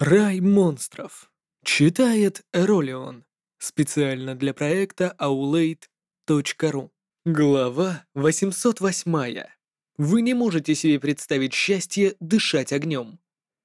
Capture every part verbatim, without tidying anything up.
Рай монстров. Читает Эролион. Специально для проекта аулейт точка ру. Глава восемьсот восемь. Вы не можете себе представить счастье дышать огнем.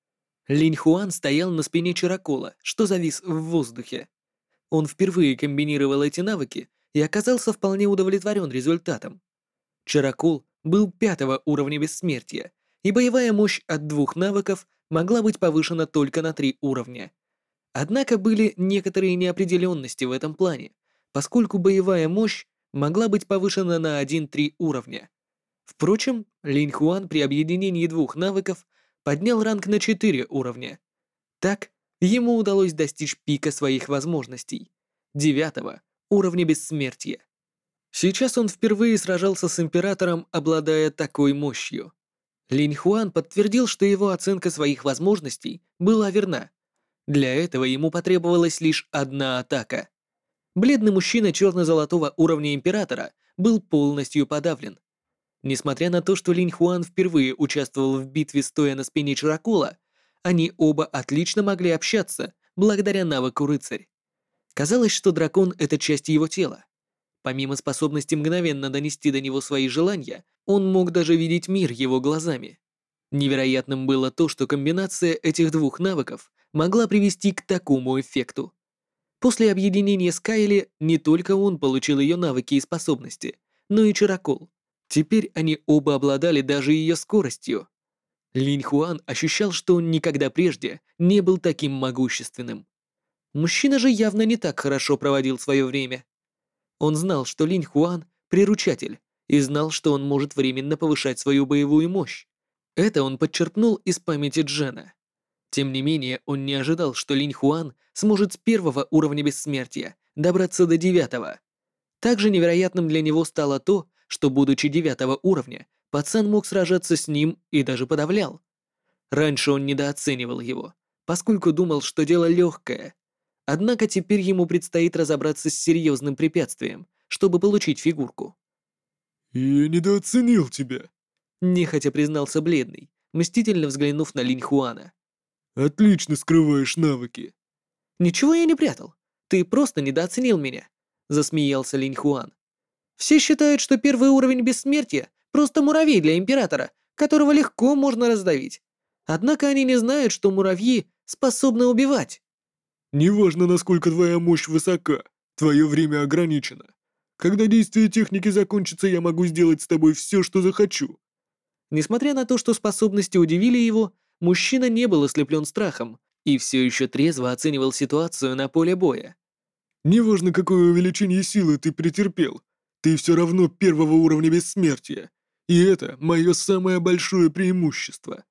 Линь Хуан стоял на спине чаракола, что завис в воздухе. Он впервые комбинировал эти навыки и оказался вполне удовлетворен результатом. Чаракол был пятого уровня бессмертия, и боевая мощь от двух навыков могла быть повышена только на три уровня. Однако были некоторые неопределенности в этом плане, поскольку боевая мощь могла быть повышена на один-три уровня. Впрочем, Линь Хуан при объединении двух навыков поднял ранг на четыре уровня. Так, ему удалось достичь пика своих возможностей — девятого уровня бессмертия. Сейчас он впервые сражался с Императором, обладая такой мощью. Линь Хуан подтвердил, что его оценка своих возможностей была верна. Для этого ему потребовалась лишь одна атака. Бледный мужчина черно-золотого уровня Императора был полностью подавлен. Несмотря на то, что Линь Хуан впервые участвовал в битве, стоя на спине Чаракола, они оба отлично могли общаться благодаря навыку рыцарь. Казалось, что дракон — это часть его тела. Помимо способности мгновенно донести до него свои желания, он мог даже видеть мир его глазами. Невероятным было то, что комбинация этих двух навыков могла привести к такому эффекту. После объединения с Кайли не только он получил ее навыки и способности, но и Чаракол. Теперь они оба обладали даже ее скоростью. Линь Хуан ощущал, что он никогда прежде не был таким могущественным. Мужчина же явно не так хорошо проводил свое время. Он знал, что Линь Хуан — приручатель, и знал, что он может временно повышать свою боевую мощь. Это он подчеркнул из памяти Джена. Тем не менее, он не ожидал, что Линь Хуан сможет с первого уровня бессмертия добраться до девятого. Также невероятным для него стало то, что, будучи девятого уровня, пацан мог сражаться с ним и даже подавлял. Раньше он недооценивал его, поскольку думал, что дело легкое. Однако теперь ему предстоит разобраться с серьезным препятствием, чтобы получить фигурку. «Я недооценил тебя». Нехотя признался бледный, мстительно взглянув на Линь Хуана. «Отлично скрываешь навыки». «Ничего я не прятал. Ты просто недооценил меня», — засмеялся Линь Хуан. «Все считают, что первый уровень бессмертия — просто муравей для Императора, которого легко можно раздавить. Однако они не знают, что муравьи способны убивать». «Неважно, насколько твоя мощь высока, твое время ограничено. Когда действие техники закончится, я могу сделать с тобой все, что захочу». Несмотря на то, что способности удивили его, мужчина не был ослеплен страхом и все еще трезво оценивал ситуацию на поле боя. «Неважно, какое увеличение силы ты претерпел, ты все равно первого уровня бессмертия. И это мое самое большое преимущество».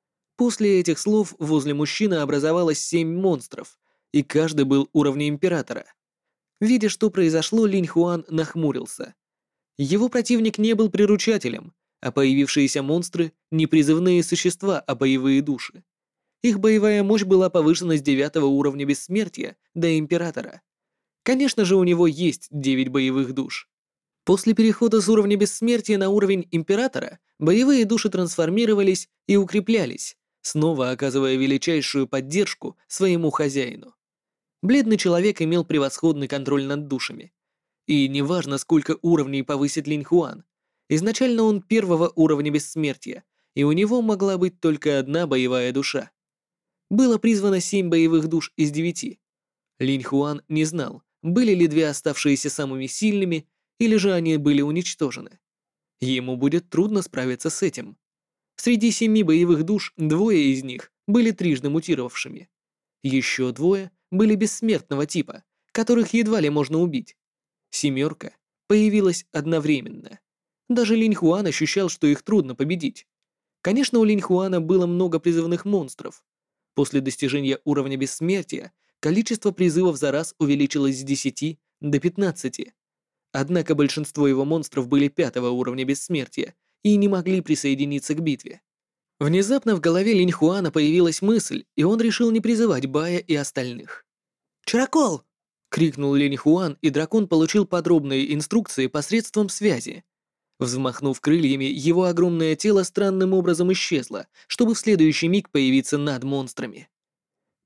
После этих слов возле мужчины образовалось семь монстров, и каждый был уровня Императора. Видя, что произошло, Линь Хуан нахмурился. Его противник не был приручателем, а появившиеся монстры — не призывные существа, а боевые души. Их боевая мощь была повышена с девятого уровня бессмертия до Императора. Конечно же, у него есть девять боевых душ. После перехода с уровня бессмертия на уровень Императора, боевые души трансформировались и укреплялись, снова оказывая величайшую поддержку своему хозяину. Бледный человек имел превосходный контроль над душами. И неважно, сколько уровней повысит Линь Хуан, изначально он первого уровня бессмертия, и у него могла быть только одна боевая душа. Было призвано семь боевых душ из девяти. Линь Хуан не знал, были ли две оставшиеся самыми сильными, или же они были уничтожены. Ему будет трудно справиться с этим. Среди семи боевых душ двое из них были трижды мутировавшими. Еще двое были бессмертного типа, которых едва ли можно убить. Семерка появилась одновременно. Даже Линь Хуан ощущал, что их трудно победить. Конечно, у Линь Хуана было много призывных монстров. После достижения уровня бессмертия количество призывов за раз увеличилось с десяти до пятнадцати. Однако большинство его монстров были пятого уровня бессмертия и не могли присоединиться к битве. Внезапно в голове Линь Хуана появилась мысль, и он решил не призывать Бая и остальных. «Чаракол!» — крикнул Линь Хуан, и дракон получил подробные инструкции посредством связи. Взмахнув крыльями, его огромное тело странным образом исчезло, чтобы в следующий миг появиться над монстрами.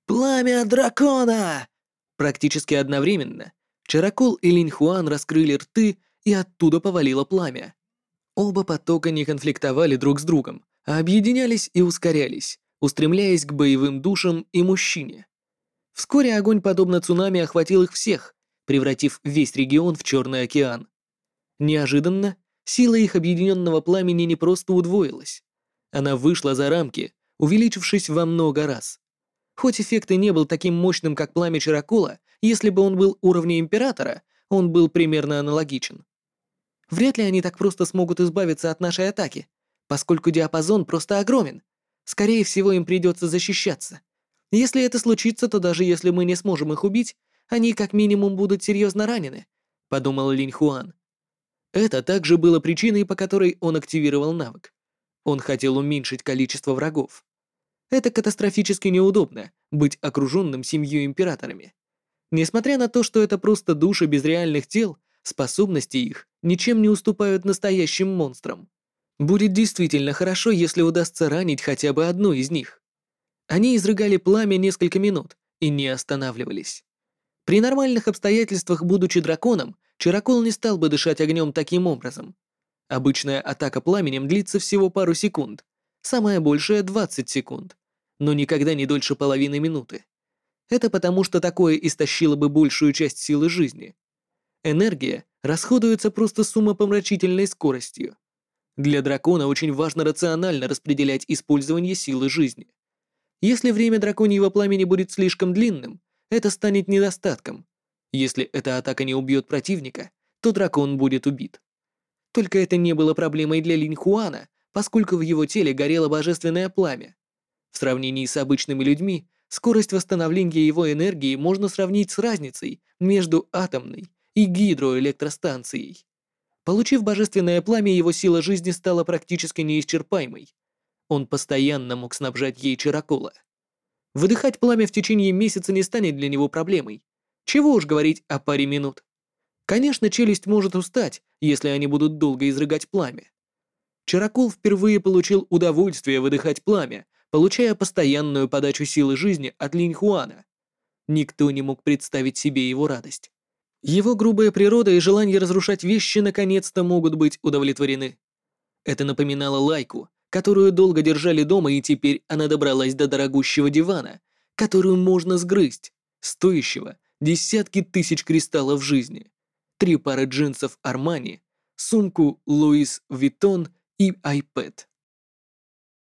«Пламя дракона!» Практически одновременно Чаракол и Линьхуан раскрыли рты, и оттуда повалило пламя. Оба потока не конфликтовали друг с другом, а объединялись и ускорялись, устремляясь к боевым душам и мужчине. Вскоре огонь, подобно цунами, охватил их всех, превратив весь регион в Черный океан. Неожиданно сила их объединенного пламени не просто удвоилась. Она вышла за рамки, увеличившись во много раз. Хоть эффект и не был таким мощным, как пламя Чаракола, если бы он был уровня Императора, он был примерно аналогичен. Вряд ли они так просто смогут избавиться от нашей атаки, поскольку диапазон просто огромен. Скорее всего, им придется защищаться. Если это случится, то даже если мы не сможем их убить, они как минимум будут серьезно ранены, подумал Линьхуан. Это также было причиной, по которой он активировал навык. Он хотел уменьшить количество врагов. Это катастрофически неудобно — быть окруженным семью императорами. Несмотря на то, что это просто души без реальных тел, способности их ничем не уступают настоящим монстрам. Будет действительно хорошо, если удастся ранить хотя бы одну из них. Они изрыгали пламя несколько минут и не останавливались. При нормальных обстоятельствах, будучи драконом, Чаракол не стал бы дышать огнем таким образом. Обычная атака пламенем длится всего пару секунд, самое большее — двадцать секунд, но никогда не дольше половины минуты. Это потому, что такое истощило бы большую часть силы жизни. Энергия расходуется просто с умопомрачительной скоростью. Для дракона очень важно рационально распределять использование силы жизни. Если время драконьего пламени будет слишком длинным, это станет недостатком. Если эта атака не убьет противника, то дракон будет убит. Только это не было проблемой для Линьхуана, поскольку в его теле горело божественное пламя. В сравнении с обычными людьми, скорость восстановления его энергии можно сравнить с разницей между атомной и гидроэлектростанцией. Получив божественное пламя, его сила жизни стала практически неисчерпаемой. Он постоянно мог снабжать ей Чаракола. Выдыхать пламя в течение месяца не станет для него проблемой. Чего уж говорить о паре минут. Конечно, челюсть может устать, если они будут долго изрыгать пламя. Чаракол впервые получил удовольствие выдыхать пламя, получая постоянную подачу силы жизни от Линьхуана. Никто не мог представить себе его радость. Его грубая природа и желание разрушать вещи наконец-то могут быть удовлетворены. Это напоминало Лайку, которую долго держали дома, и теперь она добралась до дорогущего дивана, которую можно сгрызть, стоящего десятки тысяч кристаллов жизни, три пары джинсов Армани, сумку Луис Виттон и iPad.